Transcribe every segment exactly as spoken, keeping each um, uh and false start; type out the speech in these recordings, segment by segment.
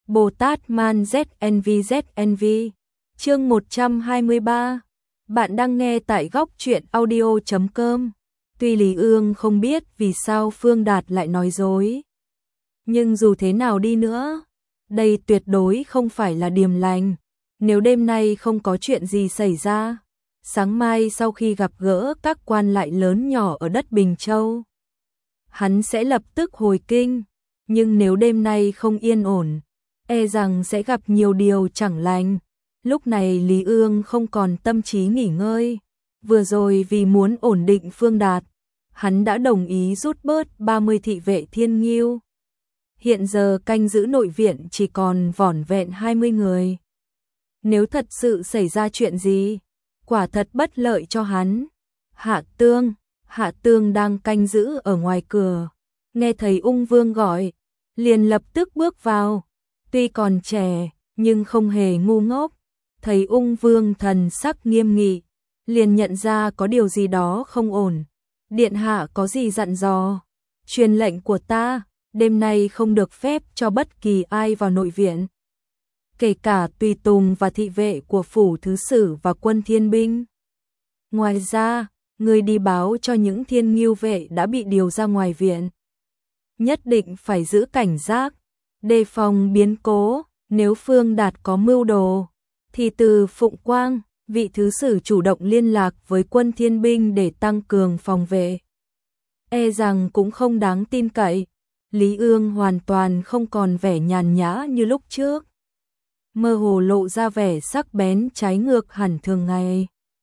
Bồ Tát Man Z N V Z N V. Chương một trăm hai mươi ba. Bạn đang nghe tại góc truyện audio chấm com. Tuy Lý Ương không biết vì sao Phương Đạt lại nói dối, nhưng dù thế nào đi nữa, đây tuyệt đối không phải là điềm lành. Nếu đêm nay không có chuyện gì xảy ra, sáng mai sau khi gặp gỡ các quan lại lớn nhỏ ở đất Bình Châu, hắn sẽ lập tức hồi kinh. Nhưng nếu đêm nay không yên ổn, e rằng sẽ gặp nhiều điều chẳng lành. Lúc này Lý Ương không còn tâm trí nghỉ ngơi. Vừa rồi vì muốn ổn định Phương Đạt, hắn đã đồng ý rút bớt ba mươi thị vệ Thiên Ngưu. Hiện giờ canh giữ nội viện chỉ còn vỏn vẹn hai mươi người. Nếu thật sự xảy ra chuyện gì, quả thật bất lợi cho hắn. Hạ Tương, Hạ Tương đang canh giữ ở ngoài cửa, nghe thấy Ung Vương gọi, liền lập tức bước vào. Tuy còn trẻ, nhưng không hề ngu ngốc. Thấy Ung Vương thần sắc nghiêm nghị, liền nhận ra có điều gì đó không ổn. Điện hạ có gì dặn dò? Truyền lệnh của ta, đêm nay không được phép cho bất kỳ ai vào nội viện, kể cả tùy tùng và thị vệ của phủ thứ sử và quân thiên binh. Ngoài ra, người đi báo cho những Thiên Ngưu vệ đã bị điều ra ngoài viện, nhất định phải giữ cảnh giác, đề phòng biến cố. Nếu Phương Đạt có mưu đồ, thì từ Phụng Quang, vị thứ sử chủ động liên lạc với quân thiên binh để tăng cường phòng vệ, e rằng cũng không đáng tin cậy. Lý Ương hoàn toàn không còn vẻ nhàn nhã như lúc trước, mơ hồ lộ ra vẻ sắc bén trái ngược hẳn thường ngày.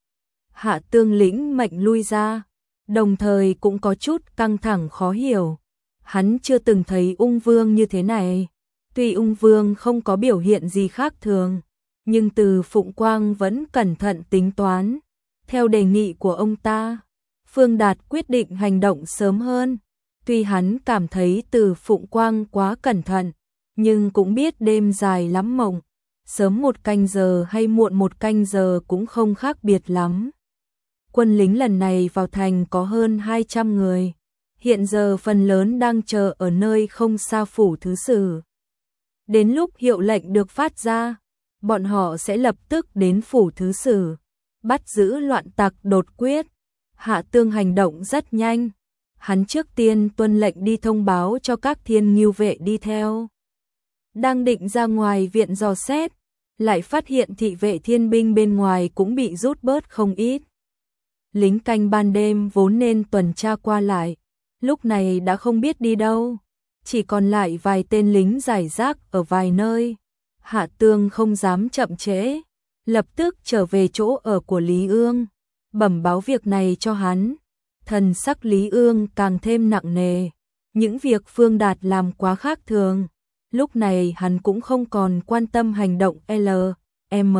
Hạ Tương lĩnh mệnh lui ra, đồng thời cũng có chút căng thẳng khó hiểu. Hắn chưa từng thấy Ung Vương như thế này. Tuy Ung Vương không có biểu hiện gì khác thường, nhưng Từ Phụng Quang vẫn cẩn thận tính toán. Theo đề nghị của ông ta, Phương Đạt quyết định hành động sớm hơn. Tuy hắn cảm thấy Từ Phụng Quang quá cẩn thận, nhưng cũng biết đêm dài lắm mộng, sớm một canh giờ hay muộn một canh giờ cũng không khác biệt lắm. Quân lính lần này vào thành có hơn hai trăm người, hiện giờ phần lớn đang chờ ở nơi không xa phủ thứ sử. Đến lúc hiệu lệnh được phát ra, bọn họ sẽ lập tức đến phủ thứ sử, bắt giữ loạn tặc đột quyết. Hạ Tương hành động rất nhanh. Hắn trước tiên tuân lệnh đi thông báo cho các Thiên Ngưu vệ đi theo. Đang định ra ngoài viện dò xét, lại phát hiện thị vệ thiên binh bên ngoài cũng bị rút bớt không ít. Lính canh ban đêm vốn nên tuần tra qua lại, lúc này đã không biết đi đâu, chỉ còn lại vài tên lính rải rác ở vài nơi. Hạ Tương không dám chậm trễ, lập tức trở về chỗ ở của Lý Ương, bẩm báo việc này cho hắn. Thần sắc Lý Ương càng thêm nặng nề, những việc Phương Đạt làm quá khác thường. Lúc này hắn cũng không còn quan tâm hành động L, M.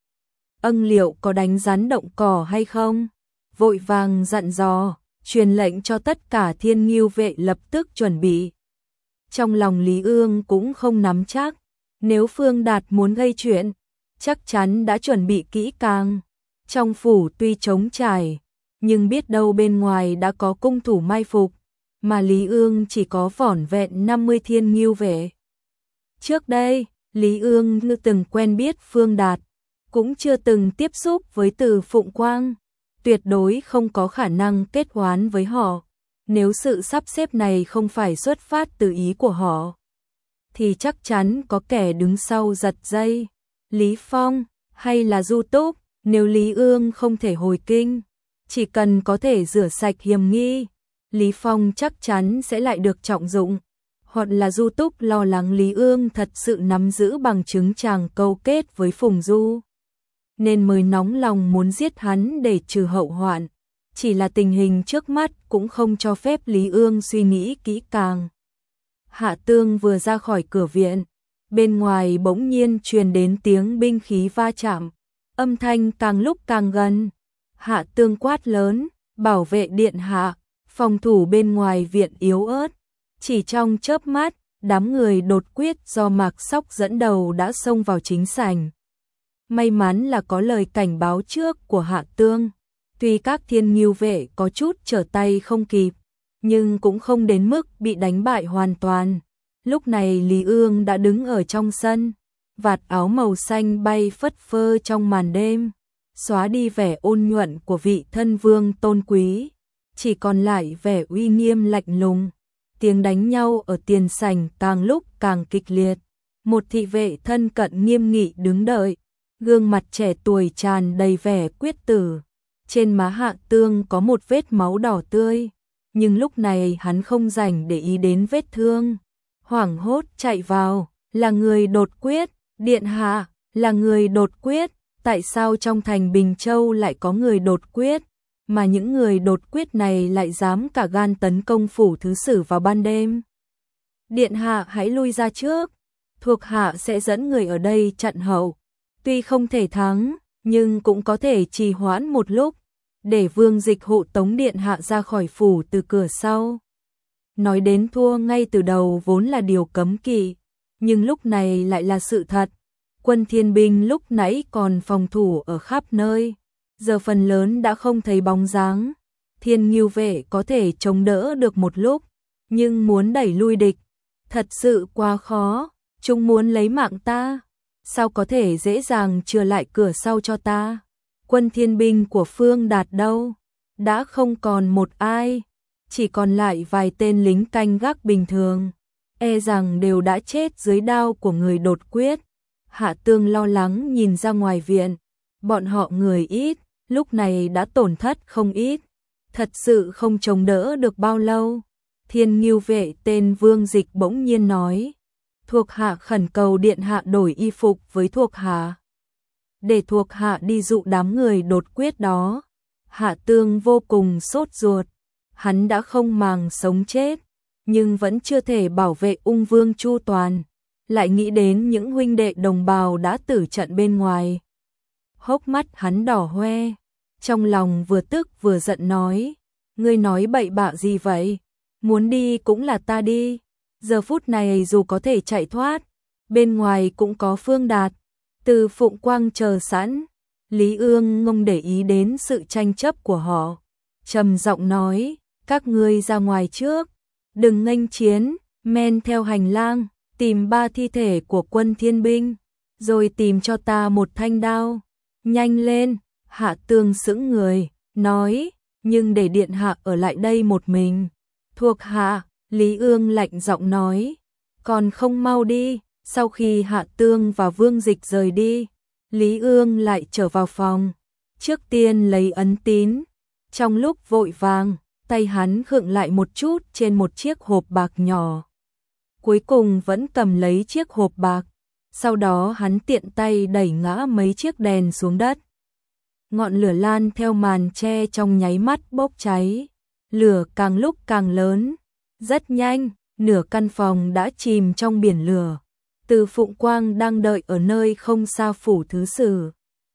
Ân liệu có đánh rắn động cỏ hay không, vội vàng dặn dò, truyền lệnh cho tất cả Thiên Ngưu vệ lập tức chuẩn bị. Trong lòng Lý Ương cũng không nắm chắc, nếu Phương Đạt muốn gây chuyện, chắc chắn đã chuẩn bị kỹ càng. Trong phủ tuy trống trải, nhưng biết đâu bên ngoài đã có cung thủ mai phục, mà Lý Ương chỉ có vỏn vẹn năm mươi Thiên Ngưu vệ. Trước đây, Lý Ương như từng quen biết Phương Đạt, cũng chưa từng tiếp xúc với Từ Phụng Quang, tuyệt đối không có khả năng kết oán với họ. Nếu sự sắp xếp này không phải xuất phát từ ý của họ, thì chắc chắn có kẻ đứng sau giật dây. Lý Phong hay là Du Túc, nếu Lý Ương không thể hồi kinh, chỉ cần có thể rửa sạch hiểm nghi, Lý Phong chắc chắn sẽ lại được trọng dụng. Hoặc là Du Túc lo lắng Lý Ương thật sự nắm giữ bằng chứng chàng câu kết với Phùng Du, nên mới nóng lòng muốn giết hắn để trừ hậu hoạn. Chỉ là tình hình trước mắt cũng không cho phép Lý Ương suy nghĩ kỹ càng. Hạ Tương vừa ra khỏi cửa viện, bên ngoài bỗng nhiên truyền đến tiếng binh khí va chạm, âm thanh càng lúc càng gần. Hạ Tương quát lớn, bảo vệ điện hạ, phòng thủ bên ngoài viện yếu ớt. Chỉ trong chớp mắt, đám người đột quyết do Mạc Sóc dẫn đầu đã xông vào chính sảnh. May mắn là có lời cảnh báo trước của Hạ Tương. Tuy các Thiên Ngưu vệ có chút trở tay không kịp, nhưng cũng không đến mức bị đánh bại hoàn toàn. Lúc này Lý Ương đã đứng ở trong sân, vạt áo màu xanh bay phất phơ trong màn đêm, xóa đi vẻ ôn nhuận của vị thân vương tôn quý, chỉ còn lại vẻ uy nghiêm lạnh lùng. Tiếng đánh nhau ở tiền sảnh càng lúc càng kịch liệt. Một thị vệ thân cận nghiêm nghị đứng đợi, gương mặt trẻ tuổi tràn đầy vẻ quyết tử. Trên má Hạ Tương có một vết máu đỏ tươi, nhưng lúc này hắn không rảnh để ý đến vết thương. Hoảng hốt chạy vào, là người đột quyết, điện hạ, là người đột quyết, tại sao trong thành Bình Châu lại có người đột quyết, mà những người đột quyết này lại dám cả gan tấn công phủ thứ sử vào ban đêm. Điện hạ hãy lui ra trước, thuộc hạ sẽ dẫn người ở đây chặn hậu, tuy không thể thắng, nhưng cũng có thể trì hoãn một lúc, để Vương Dịch hộ tống điện hạ ra khỏi phủ từ cửa sau. Nói đến thua ngay từ đầu vốn là điều cấm kỵ, nhưng lúc này lại là sự thật. Quân thiên binh lúc nãy còn phòng thủ ở khắp nơi, giờ phần lớn đã không thấy bóng dáng. Thiên Ngưu vệ có thể chống đỡ được một lúc, nhưng muốn đẩy lui địch, thật sự quá khó. Chúng muốn lấy mạng ta, sao có thể dễ dàng chừa lại cửa sau cho ta? Quân thiên binh của Phương Đạt đâu? Đã không còn một ai, chỉ còn lại vài tên lính canh gác bình thường, e rằng đều đã chết dưới đao của người đột quyết. Hạ Tương lo lắng nhìn ra ngoài viện, bọn họ người ít, lúc này đã tổn thất không ít, thật sự không chống đỡ được bao lâu. Thiên Ngưu vệ tên Vương Dịch bỗng nhiên nói, thuộc hạ khẩn cầu điện hạ đổi y phục với thuộc hạ, để thuộc hạ đi dụ đám người đột quyết đó. Hạ Tương vô cùng sốt ruột, hắn đã không màng sống chết, nhưng vẫn chưa thể bảo vệ ung vương chu toàn, lại nghĩ đến những huynh đệ đồng bào đã tử trận bên ngoài. Hốc mắt hắn đỏ hoe, trong lòng vừa tức vừa giận nói, ngươi nói bậy bạ gì vậy? Muốn đi cũng là ta đi, giờ phút này dù có thể chạy thoát, bên ngoài cũng có Phương Đạt, Từ Phụng Quang chờ sẵn. Lý Ương không để ý đến sự tranh chấp của họ, trầm giọng nói, các ngươi ra ngoài trước, đừng nghênh chiến, men theo hành lang, tìm ba thi thể của quân thiên binh, rồi tìm cho ta một thanh đao, nhanh lên. Hạ Tương sững người, nói, nhưng để điện hạ ở lại đây một mình. Thuộc hạ, Lý Ương lạnh giọng nói, còn không mau đi. Sau khi Hạ Tương và Vương Dịch rời đi, Lý Ương lại trở vào phòng, trước tiên lấy ấn tín. Trong lúc vội vàng, tay hắn khựng lại một chút trên một chiếc hộp bạc nhỏ. Cuối cùng vẫn cầm lấy chiếc hộp bạc, sau đó hắn tiện tay đẩy ngã mấy chiếc đèn xuống đất. Ngọn lửa lan theo màn che trong nháy mắt bốc cháy, lửa càng lúc càng lớn, rất nhanh, nửa căn phòng đã chìm trong biển lửa. Từ Phụng Quang đang đợi ở nơi không xa phủ thứ sử,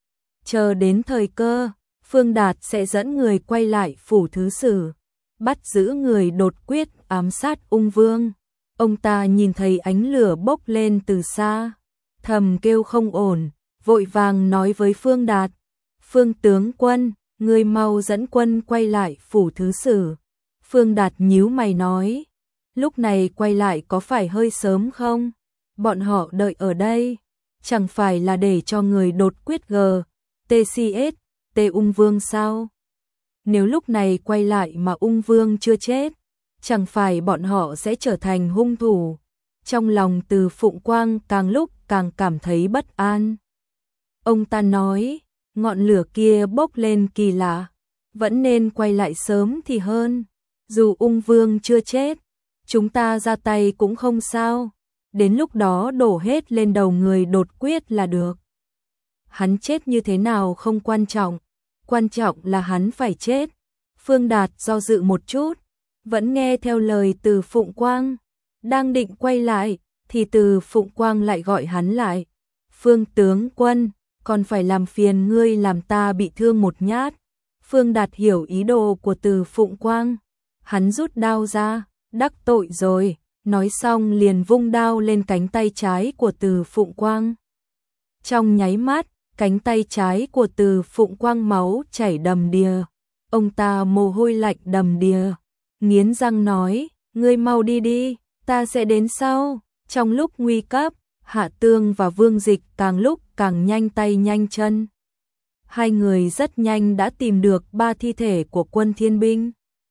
chờ đến thời cơ, Phương Đạt sẽ dẫn người quay lại phủ thứ sử, bắt giữ người đột quyết ám sát ung vương. Ông ta nhìn thấy ánh lửa bốc lên từ xa, thầm kêu không ổn, vội vàng nói với Phương Đạt, Phương tướng quân, người mau dẫn quân quay lại phủ thứ sử. Phương Đạt nhíu mày nói, lúc này quay lại có phải hơi sớm không? Bọn họ đợi ở đây, chẳng phải là để cho người đột quyết G, tê xê ét, T ung vương sao? Nếu lúc này quay lại mà ung vương chưa chết, chẳng phải bọn họ sẽ trở thành hung thủ. Trong lòng Từ Phụng Quang càng lúc càng cảm thấy bất an. Ông ta nói, ngọn lửa kia bốc lên kỳ lạ, vẫn nên quay lại sớm thì hơn. Dù ung vương chưa chết, chúng ta ra tay cũng không sao. Đến lúc đó đổ hết lên đầu người đột quyết là được. Hắn chết như thế nào không quan trọng, quan trọng là hắn phải chết. Phương Đạt do dự một chút, vẫn nghe theo lời Từ Phụng Quang. Đang định quay lại, thì Từ Phụng Quang lại gọi hắn lại. Phương tướng quân, còn phải làm phiền ngươi làm ta bị thương một nhát. Phương Đạt hiểu ý đồ của Từ Phụng Quang. Hắn rút đao ra, đắc tội rồi. Nói xong liền vung đao lên cánh tay trái của Từ Phụng Quang. Trong nháy mắt, cánh tay trái của Từ Phụng Quang máu chảy đầm đìa. Ông ta mồ hôi lạnh đầm đìa, nghiến răng nói, ngươi mau đi đi, ta sẽ đến sau. Trong lúc nguy cấp, Hạ Tương và Vương Dịch càng lúc càng nhanh tay nhanh chân. Hai người rất nhanh đã tìm được ba thi thể của quân thiên binh.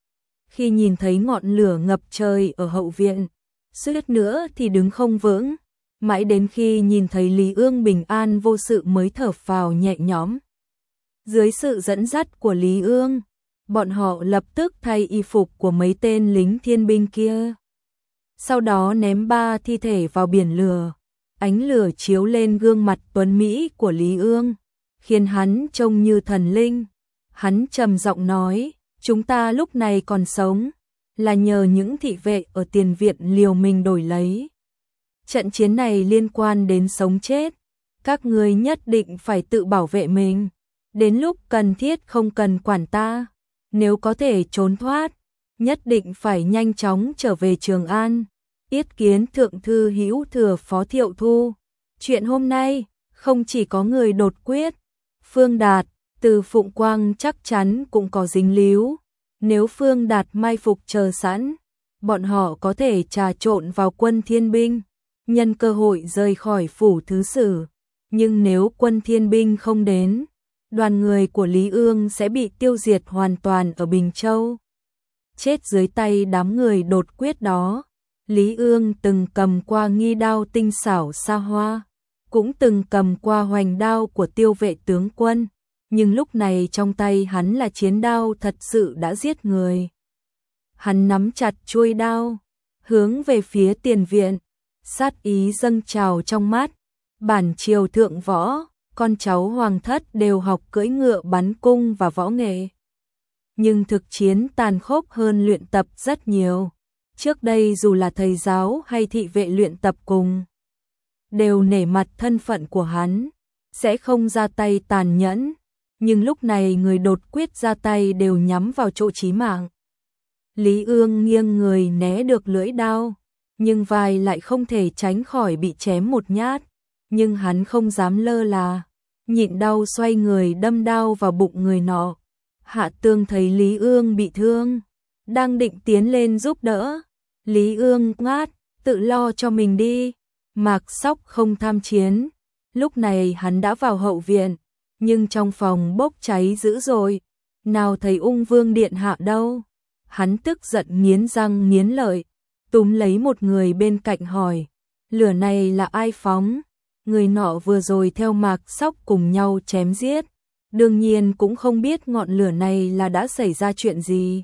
Khi nhìn thấy ngọn lửa ngập trời ở hậu viện, suýt nữa thì đứng không vững, mãi đến khi nhìn thấy Lý Ương bình an vô sự mới thở phào nhẹ nhõm. Dưới sự dẫn dắt của Lý Ương, bọn họ lập tức thay y phục của mấy tên lính thiên binh kia. Sau đó ném ba thi thể vào biển lửa, ánh lửa chiếu lên gương mặt tuấn mỹ của Lý Ương, khiến hắn trông như thần linh. Hắn trầm giọng nói, chúng ta lúc này còn sống, là nhờ những thị vệ ở tiền viện liều mình đổi lấy. Trận chiến này liên quan đến sống chết, các ngươi nhất định phải tự bảo vệ mình, đến lúc cần thiết không cần quản ta, nếu có thể trốn thoát, nhất định phải nhanh chóng trở về Trường An. Yết kiến thượng thư hữu thừa Phó Thiệu Thu. Chuyện hôm nay, không chỉ có người đột quyết, Phương Đạt, Từ Phụng Quang chắc chắn cũng có dính líu. Nếu Phương Đạt mai phục chờ sẵn, bọn họ có thể trà trộn vào quân thiên binh, nhân cơ hội rời khỏi phủ thứ sử. Nhưng nếu quân thiên binh không đến, đoàn người của Lý Ương sẽ bị tiêu diệt hoàn toàn ở Bình Châu. Chết dưới tay đám người đột quyết đó. Lý Ương từng cầm qua nghi đao tinh xảo xa hoa, cũng từng cầm qua hoành đao của Tiêu Vệ tướng quân, nhưng lúc này trong tay hắn là chiến đao thật sự đã giết người. Hắn nắm chặt chuôi đao, hướng về phía tiền viện, sát ý dâng trào trong mắt. Bản triều thượng võ, con cháu hoàng thất đều học cưỡi ngựa bắn cung và võ nghệ. Nhưng thực chiến tàn khốc hơn luyện tập rất nhiều. Trước đây dù là thầy giáo hay thị vệ luyện tập cùng, đều nể mặt thân phận của hắn, sẽ không ra tay tàn nhẫn. Nhưng lúc này người đột quyết ra tay đều nhắm vào chỗ chí mạng. Lý Ương nghiêng người né được lưỡi đao, nhưng vai lại không thể tránh khỏi bị chém một nhát. Nhưng hắn không dám lơ là, nhịn đau xoay người đâm đao vào bụng người nọ. Hạ Tương thấy Lý Ương bị thương, đang định tiến lên giúp đỡ. Lý Ương ngát, tự lo cho mình đi. Mạc Sóc không tham chiến. Lúc này hắn đã vào hậu viện, nhưng trong phòng bốc cháy dữ dội, nào thấy Ung Vương điện hạ đâu. Hắn tức giận nghiến răng nghiến lợi, túm lấy một người bên cạnh hỏi, lửa này là ai phóng? Người nọ vừa rồi theo Mạc Sóc cùng nhau chém giết, đương nhiên cũng không biết ngọn lửa này là đã xảy ra chuyện gì.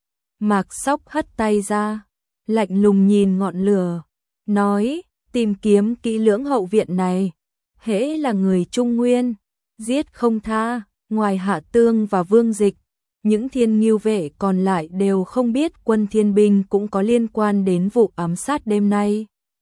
Mạc Sóc hất tay ra, lạnh lùng nhìn ngọn lửa, nói, tìm kiếm kỹ lưỡng hậu viện này, hễ là người Trung Nguyên, giết không tha. Ngoài Hạ Tương và Vương Dịch, những thiên ngưu vệ còn lại đều không biết quân thiên binh cũng có liên quan đến vụ ám sát đêm nay.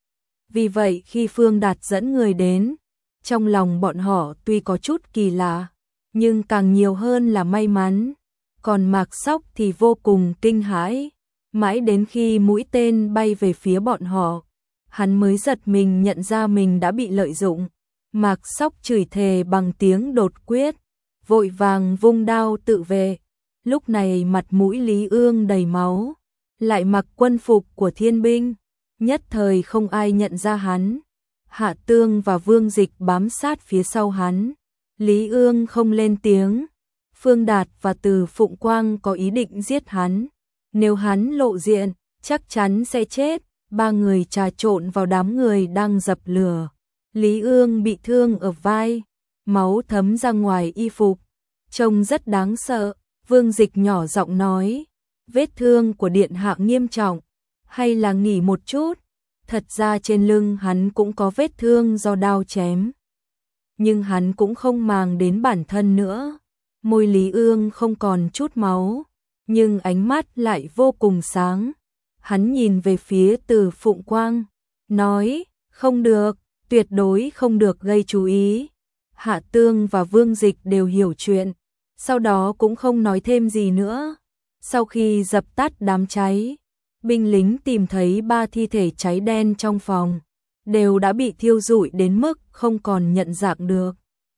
Vì vậy khi Phương Đạt dẫn người đến, trong lòng bọn họ tuy có chút kỳ lạ, nhưng càng nhiều hơn là may mắn. Còn Mạc Sóc thì vô cùng kinh hãi, mãi đến khi mũi tên bay về phía bọn họ, hắn mới giật mình nhận ra mình đã bị lợi dụng. Mạc Sóc chửi thề bằng tiếng đột quyết, vội vàng vung đao tự vệ. Lúc này mặt mũi Lý Ương đầy máu, lại mặc quân phục của thiên binh, nhất thời không ai nhận ra hắn. Hạ Tương và Vương Dịch bám sát phía sau hắn. Lý Ương không lên tiếng. Phương Đạt và Từ Phụng Quang có ý định giết hắn, nếu hắn lộ diện, chắc chắn sẽ chết. Ba người trà trộn vào đám người đang dập lửa. Lý Ương bị thương ở vai, máu thấm ra ngoài y phục, trông rất đáng sợ. Vương Dịch nhỏ giọng nói, vết thương của điện hạ nghiêm trọng, hay là nghỉ một chút? Thật ra trên lưng hắn cũng có vết thương do đao chém, nhưng hắn cũng không màng đến bản thân nữa. Môi Lý Ương không còn chút máu, nhưng ánh mắt lại vô cùng sáng. Hắn nhìn về phía Từ Phụng Quang, nói, không được, tuyệt đối không được gây chú ý. Hạ Tương và Vương Dịch đều hiểu chuyện, sau đó cũng không nói thêm gì nữa. Sau khi dập tắt đám cháy, binh lính tìm thấy ba thi thể cháy đen trong phòng, đều đã bị thiêu rụi đến mức không còn nhận dạng được.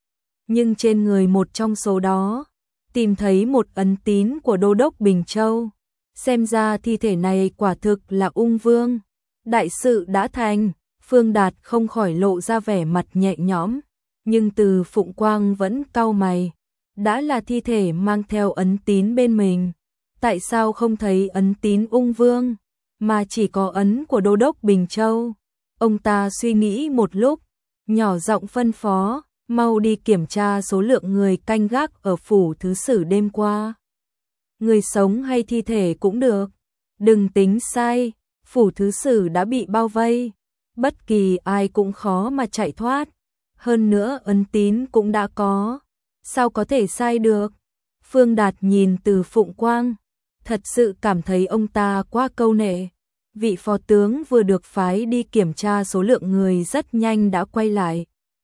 Nhưng trên người một trong số đó, tìm thấy một ấn tín của Đô đốc Bình Châu. Xem ra thi thể này quả thực là Ung Vương. Đại sự đã thành, Phương Đạt không khỏi lộ ra vẻ mặt nhẹ nhõm, nhưng Từ Phụng Quang vẫn cau mày. Đã là thi thể mang theo ấn tín bên mình, tại sao không thấy ấn tín ung vương, mà chỉ có ấn của Đô đốc Bình Châu? Ông ta suy nghĩ một lúc, nhỏ giọng phân phó, mau đi kiểm tra số lượng người canh gác ở phủ thứ sử đêm qua. Người sống hay thi thể cũng được, đừng tính sai, phủ thứ sử đã bị bao vây, bất kỳ ai cũng khó mà chạy thoát, hơn nữa ấn tín cũng đã có, sao có thể sai được? Phương Đạt nhìn Từ Phụng Quang, thật sự cảm thấy ông ta quá câu nệ. Vị phó tướng vừa được phái đi kiểm tra số lượng người rất nhanh đã quay lại.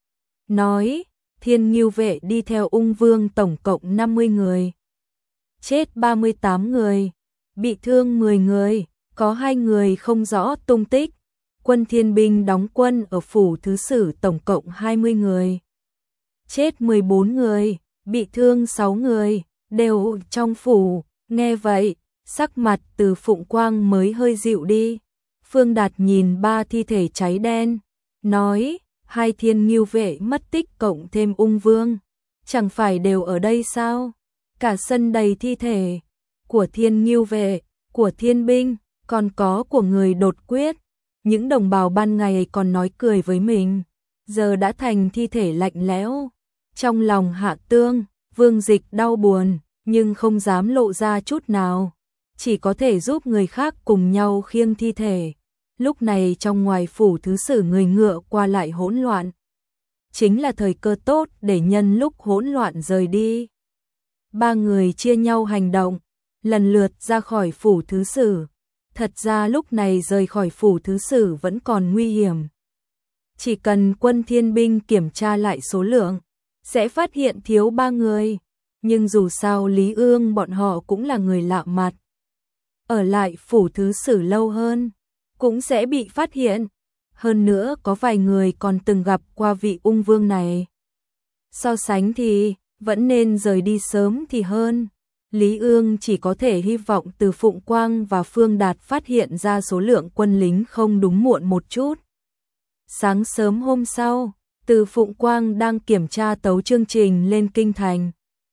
Nói, Thiên Ngưu vệ đi theo ung vương tổng cộng năm mươi người. Chết ba mươi tám người, bị thương mười người, có hai người không rõ tung tích. Quân thiên binh đóng quân ở phủ thứ sử tổng cộng hai mươi người. Chết mười bốn người, bị thương sáu người, đều trong phủ. Nghe vậy, sắc mặt Từ Phụng Quang mới hơi dịu đi. Phương Đạt nhìn ba thi thể cháy đen, nói, hai Thiên Ngưu vệ mất tích cộng thêm ung vương, chẳng phải đều ở đây sao? Cả sân đầy thi thể, của Thiên Ngưu vệ, của thiên binh, còn có của người đột quyết. Những đồng bào ban ngày còn nói cười với mình, giờ đã thành thi thể lạnh lẽo. Trong lòng Hạ Tương, Vương Dịch đau buồn, nhưng không dám lộ ra chút nào, chỉ có thể giúp người khác cùng nhau khiêng thi thể. Lúc này trong ngoài phủ thứ sử người ngựa qua lại hỗn loạn, chính là thời cơ tốt để nhân lúc hỗn loạn rời đi. Ba người chia nhau hành động, lần lượt ra khỏi phủ thứ sử. Thật ra lúc này rời khỏi phủ thứ sử vẫn còn nguy hiểm. Chỉ cần quân thiên binh kiểm tra lại số lượng, sẽ phát hiện thiếu ba người. Nhưng dù sao Lý Ương bọn họ cũng là người lạ mặt. Ở lại phủ thứ sử lâu hơn, cũng sẽ bị phát hiện. Hơn nữa có vài người còn từng gặp qua vị ung vương này. So sánh thì, vẫn nên rời đi sớm thì hơn. Lý Ương chỉ có thể hy vọng Từ Phụng Quang và Phương Đạt phát hiện ra số lượng quân lính không đúng muộn một chút. Sáng sớm hôm sau, Từ Phụng Quang đang kiểm tra tấu chương trình lên kinh thành.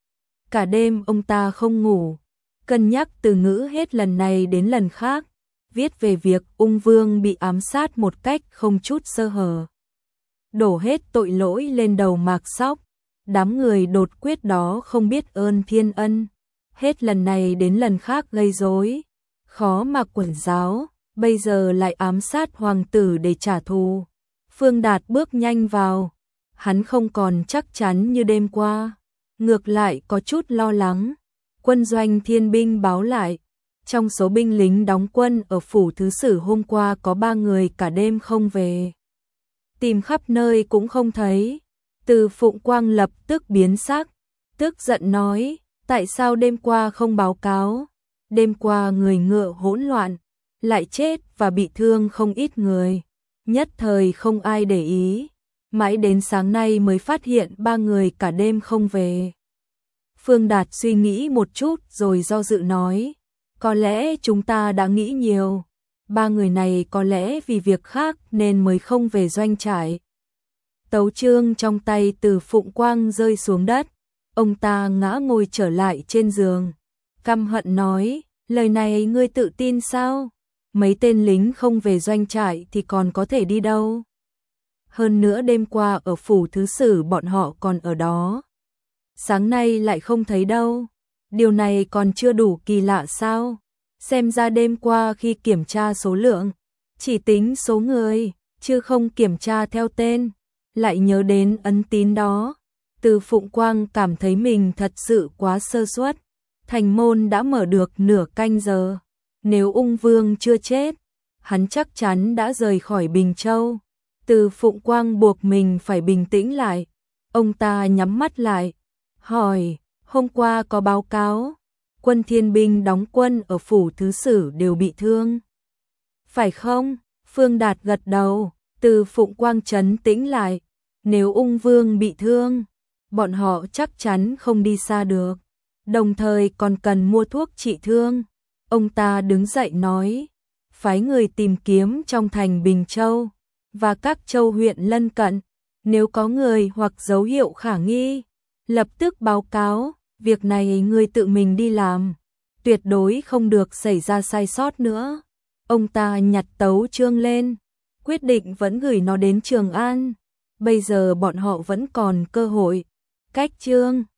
Cả đêm ông ta không ngủ, cân nhắc từ ngữ hết lần này đến lần khác, viết về việc ung vương bị ám sát một cách không chút sơ hở. Đổ hết tội lỗi lên đầu Mạc Sóc, đám người đột quyết đó không biết ơn thiên ân. Hết lần này đến lần khác gây rối, khó mà quản giáo, bây giờ lại ám sát hoàng tử để trả thù. Phương Đạt bước nhanh vào, hắn không còn chắc chắn như đêm qua, ngược lại có chút lo lắng. Quân doanh thiên binh báo lại, trong số binh lính đóng quân ở phủ thứ sử hôm qua có ba người cả đêm không về. Tìm khắp nơi cũng không thấy. Từ Phụng Quang lập tức biến sắc, tức giận nói, tại sao đêm qua không báo cáo? Đêm qua người ngựa hỗn loạn, lại chết và bị thương không ít người. Nhất thời không ai để ý, mãi đến sáng nay mới phát hiện ba người cả đêm không về. Phương Đạt suy nghĩ một chút rồi do dự nói, có lẽ chúng ta đã nghĩ nhiều. Ba người này có lẽ vì việc khác nên mới không về doanh trại. Tấu chương trong tay Từ Phụng Quang rơi xuống đất. Ông ta ngã ngồi trở lại trên giường, căm hận nói, lời này ngươi tự tin sao? Mấy tên lính không về doanh trại thì còn có thể đi đâu? Hơn nữa đêm qua ở phủ thứ sử bọn họ còn ở đó. Sáng nay lại không thấy đâu. Điều này còn chưa đủ kỳ lạ sao? Xem ra đêm qua khi kiểm tra số lượng, chỉ tính số người, chứ không kiểm tra theo tên. Lại nhớ đến ấn tín đó. Từ Phụng Quang cảm thấy mình thật sự quá sơ suất. Thành môn đã mở được nửa canh giờ. Nếu ung vương chưa chết, hắn chắc chắn đã rời khỏi Bình Châu. Từ Phụng Quang buộc mình phải bình tĩnh lại. Ông ta nhắm mắt lại, hỏi, hôm qua có báo cáo, quân thiên binh đóng quân ở phủ thứ sử đều bị thương. Phải không? Phương Đạt gật đầu. Từ Phụng Quang trấn tĩnh lại. Nếu ung vương bị thương, bọn họ chắc chắn không đi xa được, đồng thời còn cần mua thuốc trị thương. Ông ta đứng dậy nói, phái người tìm kiếm trong thành Bình Châu và các châu huyện lân cận, nếu có người hoặc dấu hiệu khả nghi, lập tức báo cáo, việc này ngươi tự mình đi làm, tuyệt đối không được xảy ra sai sót nữa. Ông ta nhặt tấu chương lên, quyết định vẫn gửi nó đến Trường An, bây giờ bọn họ vẫn còn cơ hội. Cách chương